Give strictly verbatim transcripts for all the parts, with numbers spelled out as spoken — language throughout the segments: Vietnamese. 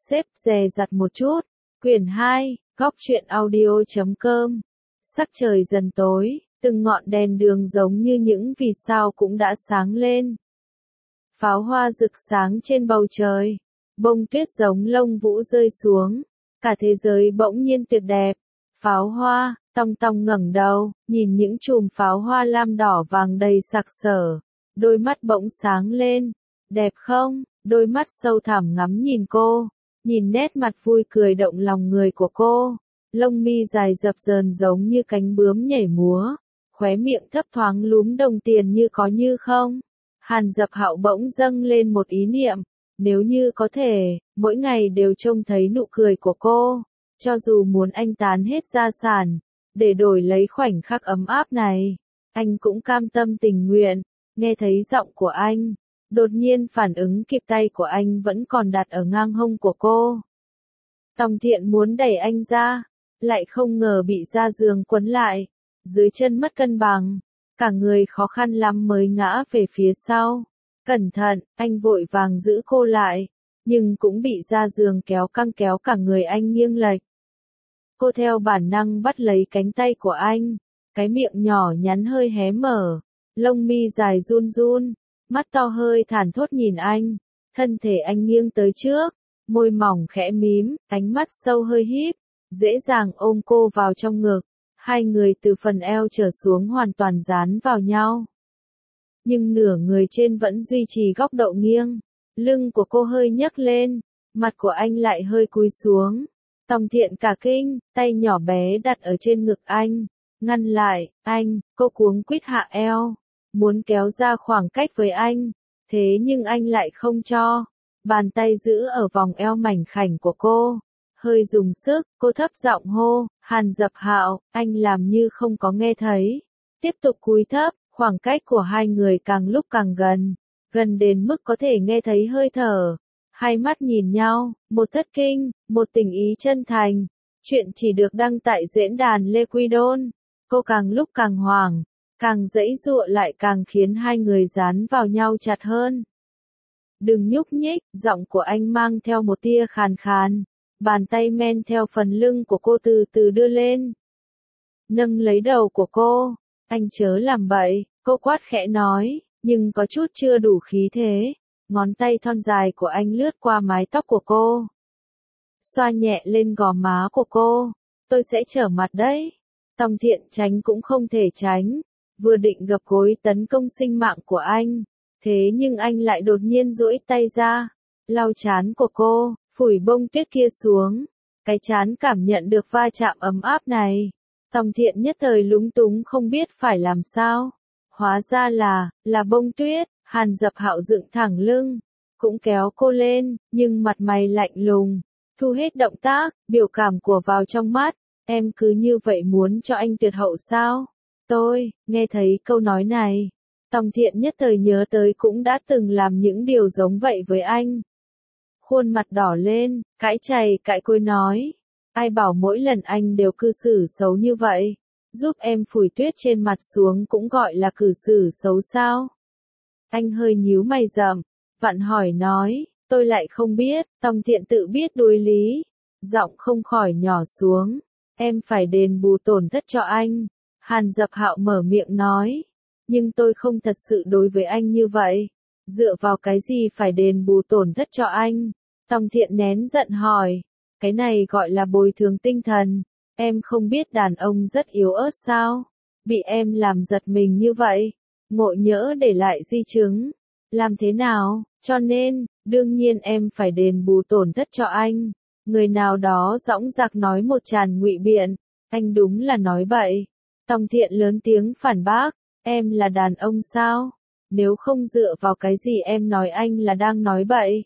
xếp dè dặt một chút. Quyển hai, góc truyện audio chấm com. Sắc trời dần tối, từng ngọn đèn đường giống như những vì sao cũng đã sáng lên. Pháo hoa rực sáng trên bầu trời, bông tuyết giống lông vũ rơi xuống, cả thế giới bỗng nhiên tuyệt đẹp. Pháo hoa, Tong Tong ngẩng đầu, nhìn những chùm pháo hoa lam đỏ vàng đầy sặc sỡ, đôi mắt bỗng sáng lên. Đẹp không? Đôi mắt sâu thẳm ngắm nhìn cô, nhìn nét mặt vui cười động lòng người của cô, lông mi dài dập dờn giống như cánh bướm nhảy múa, khóe miệng thấp thoáng lúm đồng tiền như có như không. Hàn Dập Hạo bỗng dâng lên một ý niệm, nếu như có thể, mỗi ngày đều trông thấy nụ cười của cô, cho dù muốn anh tán hết gia sản, để đổi lấy khoảnh khắc ấm áp này, anh cũng cam tâm tình nguyện. Nghe thấy giọng của anh, đột nhiên phản ứng kịp tay của anh vẫn còn đặt ở ngang hông của cô. Tòng Thiện muốn đẩy anh ra, lại không ngờ bị ra giường quấn lại, dưới chân mất cân bằng, cả người khó khăn lắm mới ngã về phía sau. Cẩn thận, anh vội vàng giữ cô lại, nhưng cũng bị ra giường kéo căng kéo cả người anh nghiêng lệch. Cô theo bản năng bắt lấy cánh tay của anh, cái miệng nhỏ nhắn hơi hé mở, lông mi dài run run, mắt to hơi thản thốt nhìn anh, thân thể anh nghiêng tới trước, môi mỏng khẽ mím, ánh mắt sâu hơi híp, dễ dàng ôm cô vào trong ngực, hai người từ phần eo trở xuống hoàn toàn dán vào nhau. Nhưng nửa người trên vẫn duy trì góc độ nghiêng, lưng của cô hơi nhấc lên, mặt của anh lại hơi cúi xuống. Tòng Thiện cả kinh, tay nhỏ bé đặt ở trên ngực anh, ngăn lại, anh, cô cuống quýt hạ eo, muốn kéo ra khoảng cách với anh, thế nhưng anh lại không cho, bàn tay giữ ở vòng eo mảnh khảnh của cô, hơi dùng sức, cô thấp giọng hô, Hàn Dập Hạo, anh làm như không có nghe thấy, tiếp tục cúi thấp, khoảng cách của hai người càng lúc càng gần, gần đến mức có thể nghe thấy hơi thở. Hai mắt nhìn nhau, một thất kinh, một tình ý chân thành. Chuyện chỉ được đăng tại diễn đàn Lê Quy Đôn. Cô càng lúc càng hoảng, càng giãy giụa lại càng khiến hai người dán vào nhau chặt hơn. Đừng nhúc nhích, giọng của anh mang theo một tia khàn khàn. Bàn tay men theo phần lưng của cô từ từ đưa lên. Nâng lấy đầu của cô, anh chớ làm bậy, cô quát khẽ nói, nhưng có chút chưa đủ khí thế. Ngón tay thon dài của anh lướt qua mái tóc của cô, xoa nhẹ lên gò má của cô. Tôi sẽ trở mặt đấy. Tòng Thiện tránh cũng không thể tránh, vừa định gập gối tấn công sinh mạng của anh, thế nhưng anh lại đột nhiên duỗi tay ra, lau trán của cô, phủi bông tuyết kia xuống. Cái trán cảm nhận được va chạm ấm áp này, Tòng Thiện nhất thời lúng túng không biết phải làm sao. Hóa ra là, là bông tuyết. Hàn Dập Hạo dựng thẳng lưng, cũng kéo cô lên, nhưng mặt mày lạnh lùng, thu hết động tác, biểu cảm của vào trong mắt, em cứ như vậy muốn cho anh tuyệt hậu sao? Tôi, nghe thấy câu nói này, Tòng Thiện nhất thời nhớ tới cũng đã từng làm những điều giống vậy với anh. Khuôn mặt đỏ lên, cãi chày cãi côi nói, ai bảo mỗi lần anh đều cư xử xấu như vậy, giúp em phủi tuyết trên mặt xuống cũng gọi là cư xử xấu sao? Anh hơi nhíu mày rậm, vặn hỏi nói, tôi lại không biết. Tòng Thiện tự biết đối lý, giọng không khỏi nhỏ xuống, em phải đền bù tổn thất cho anh. Hàn Dập Hạo mở miệng nói, nhưng tôi không thật sự đối với anh như vậy, dựa vào cái gì phải đền bù tổn thất cho anh? Tòng Thiện nén giận hỏi, cái này gọi là bồi thường tinh thần, em không biết đàn ông rất yếu ớt sao? Bị em làm giật mình như vậy, ngộ nhỡ để lại di chứng, làm thế nào? Cho nên, đương nhiên em phải đền bù tổn thất cho anh. Người nào đó dõng dạc nói một tràn ngụy biện, anh đúng là nói bậy. Tòng Thiện lớn tiếng phản bác, em là đàn ông sao? Nếu không dựa vào cái gì em nói anh là đang nói bậy?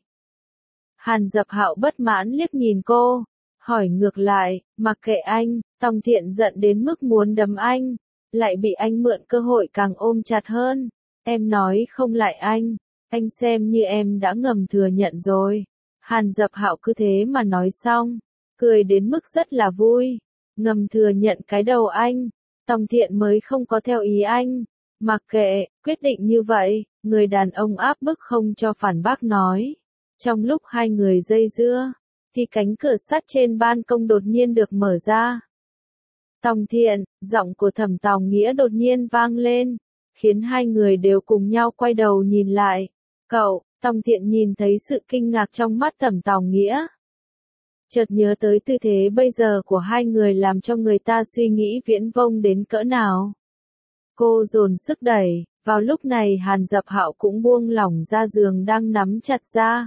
Hàn Dập Hạo bất mãn liếc nhìn cô, hỏi ngược lại, mặc kệ anh. Tòng Thiện giận đến mức muốn đấm anh, lại bị anh mượn cơ hội càng ôm chặt hơn. Em nói không lại anh, anh xem như em đã ngầm thừa nhận rồi. Hàn Dập Hạo cứ thế mà nói xong, cười đến mức rất là vui. Ngầm thừa nhận cái đầu anh, Tòng Thiện mới không có theo ý anh. Mặc kệ, quyết định như vậy, người đàn ông áp bức không cho phản bác nói. Trong lúc hai người dây dưa, thì cánh cửa sắt trên ban công đột nhiên được mở ra. Tòng Thiện, giọng của Thẩm Tòng Nghĩa đột nhiên vang lên, khiến hai người đều cùng nhau quay đầu nhìn lại. Cậu, Tòng Thiện nhìn thấy sự kinh ngạc trong mắt Thẩm Tòng Nghĩa. Chợt nhớ tới tư thế bây giờ của hai người làm cho người ta suy nghĩ viễn vông đến cỡ nào. Cô dồn sức đẩy, vào lúc này Hàn Dập Hạo cũng buông lỏng ra giường đang nắm chặt ra.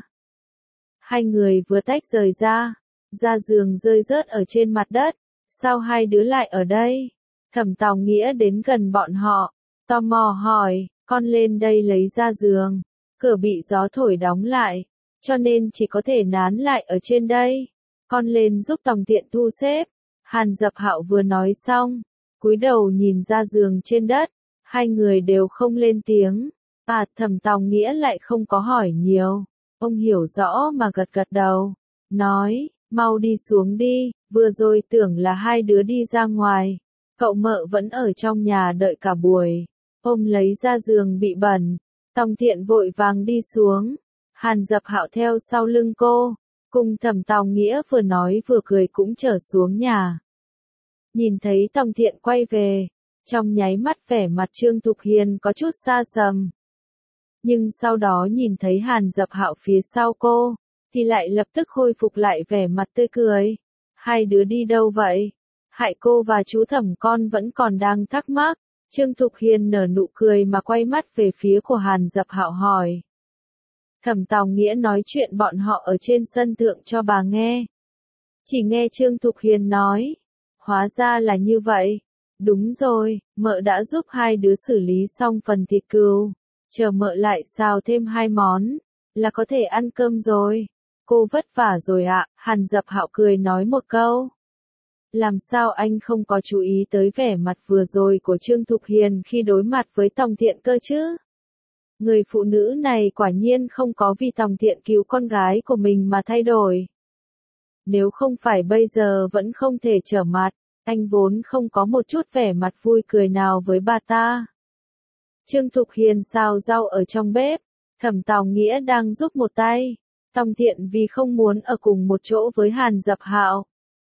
Hai người vừa tách rời ra, ra giường rơi rớt ở trên mặt đất. Sao hai đứa lại ở đây? Thẩm Tòng Nghĩa đến gần bọn họ, tò mò hỏi, con lên đây lấy ra giường, cửa bị gió thổi đóng lại, cho nên chỉ có thể nán lại ở trên đây. Con lên giúp Tòng Thiện thu xếp. Hàn Dập Hạo vừa nói xong, cúi đầu nhìn ra giường trên đất, hai người đều không lên tiếng. À, Thẩm Tòng Nghĩa lại không có hỏi nhiều, ông hiểu rõ mà gật gật đầu, nói, mau đi xuống đi, vừa rồi tưởng là hai đứa đi ra ngoài, cậu mợ vẫn ở trong nhà đợi cả buổi. Ôm lấy ra giường bị bẩn, Tòng Thiện vội vàng đi xuống, Hàn Dập Hạo theo sau lưng cô, cùng Thẩm Tòng Nghĩa vừa nói vừa cười cũng trở xuống nhà. Nhìn thấy Tòng Thiện quay về, trong nháy mắt vẻ mặt Trương Thục Hiền có chút xa sầm. Nhưng sau đó nhìn thấy Hàn Dập Hạo phía sau cô, thì lại lập tức khôi phục lại vẻ mặt tươi cười. Hai đứa đi đâu vậy? Hại cô và chú Thẩm con vẫn còn đang thắc mắc. Trương Thục Hiền nở nụ cười mà quay mắt về phía của Hàn Dập Hạo hỏi. Thẩm Tòng Nghĩa nói chuyện bọn họ ở trên sân thượng cho bà nghe. Chỉ nghe Trương Thục Hiền nói. Hóa ra là như vậy. Đúng rồi, mợ đã giúp hai đứa xử lý xong phần thịt cừu. Chờ mợ lại xào thêm hai món, là có thể ăn cơm rồi. Cô vất vả rồi ạ, Hàn Dập Hạo cười nói một câu. Làm sao anh không có chú ý tới vẻ mặt vừa rồi của Trương Thục Hiền khi đối mặt với Tòng Thiện cơ chứ? Người phụ nữ này quả nhiên không có vì Tòng Thiện cứu con gái của mình mà thay đổi. Nếu không phải bây giờ vẫn không thể trở mặt, anh vốn không có một chút vẻ mặt vui cười nào với bà ta. Trương Thục Hiền xào rau ở trong bếp, Thẩm Tòng Nghĩa đang giúp một tay. Tòng Thiện vì không muốn ở cùng một chỗ với Hàn Dập Hạo,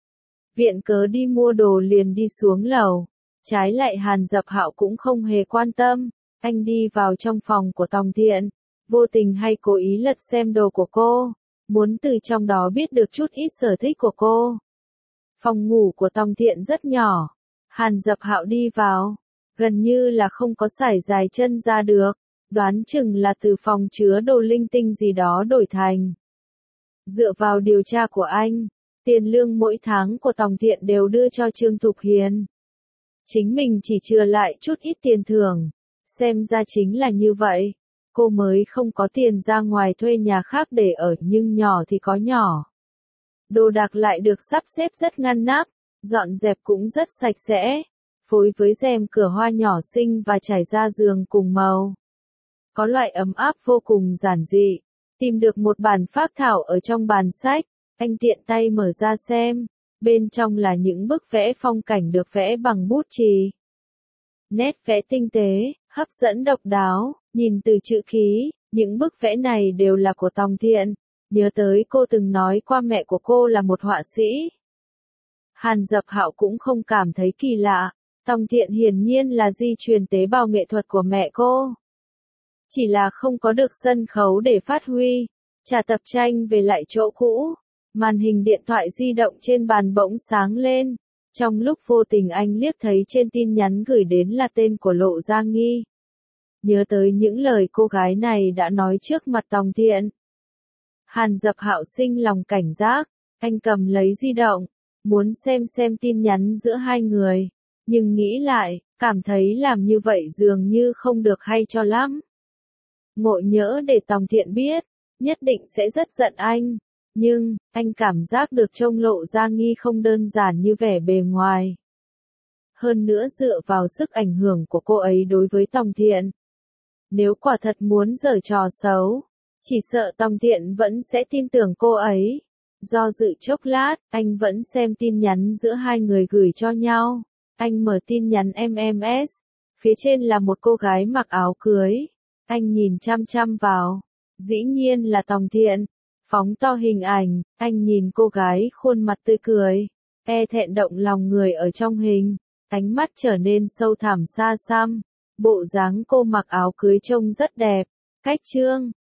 viện cớ đi mua đồ liền đi xuống lầu. Trái lại Hàn Dập Hạo cũng không hề quan tâm, anh đi vào trong phòng của Tòng Thiện, vô tình hay cố ý lật xem đồ của cô, muốn từ trong đó biết được chút ít sở thích của cô. Phòng ngủ của Tòng Thiện rất nhỏ, Hàn Dập Hạo đi vào, gần như là không có sải dài chân ra được, đoán chừng là từ phòng chứa đồ linh tinh gì đó đổi thành. Dựa vào điều tra của anh, tiền lương mỗi tháng của Tòng Thiện đều đưa cho Trương Thục Hiền. Chính mình chỉ chừa lại chút ít tiền thưởng, xem ra chính là như vậy. Cô mới không có tiền ra ngoài thuê nhà khác để ở, nhưng nhỏ thì có nhỏ. Đồ đạc lại được sắp xếp rất ngăn nắp, dọn dẹp cũng rất sạch sẽ, phối với rèm cửa hoa nhỏ xinh và trải ra giường cùng màu. Có loại ấm áp vô cùng giản dị. Tìm được một bản phác thảo ở trong bàn sách, anh tiện tay mở ra xem, bên trong là những bức vẽ phong cảnh được vẽ bằng bút chì. Nét vẽ tinh tế, hấp dẫn độc đáo, nhìn từ chữ ký, những bức vẽ này đều là của Tòng Thiện, nhớ tới cô từng nói qua mẹ của cô là một họa sĩ. Hàn Dập Hạo cũng không cảm thấy kỳ lạ, Tòng Thiện hiển nhiên là di truyền tế bào nghệ thuật của mẹ cô. Chỉ là không có được sân khấu để phát huy, trả tập tranh về lại chỗ cũ. Màn hình điện thoại di động trên bàn bỗng sáng lên. Trong lúc vô tình anh liếc thấy trên tin nhắn gửi đến là tên của Lộ Gia Nghi. Nhớ tới những lời cô gái này đã nói trước mặt Tòng Thiện. Hàn Dập Hạo sinh lòng cảnh giác, anh cầm lấy di động, muốn xem xem tin nhắn giữa hai người. Nhưng nghĩ lại, cảm thấy làm như vậy dường như không được hay cho lắm. Ngộ nhỡ để Tòng Thiện biết, nhất định sẽ rất giận anh. Nhưng, anh cảm giác được trông Lộ Gia Nghi không đơn giản như vẻ bề ngoài. Hơn nữa dựa vào sức ảnh hưởng của cô ấy đối với Tòng Thiện. Nếu quả thật muốn giở trò xấu, chỉ sợ Tòng Thiện vẫn sẽ tin tưởng cô ấy. Do dự chốc lát, anh vẫn xem tin nhắn giữa hai người gửi cho nhau. Anh mở tin nhắn em em ét, phía trên là một cô gái mặc áo cưới. Anh nhìn chăm chăm vào, dĩ nhiên là Tòng Thiện. Phóng to hình ảnh, anh nhìn cô gái khuôn mặt tươi cười, e thẹn động lòng người ở trong hình, ánh mắt trở nên sâu thẳm xa xăm. Bộ dáng cô mặc áo cưới trông rất đẹp. Cách chương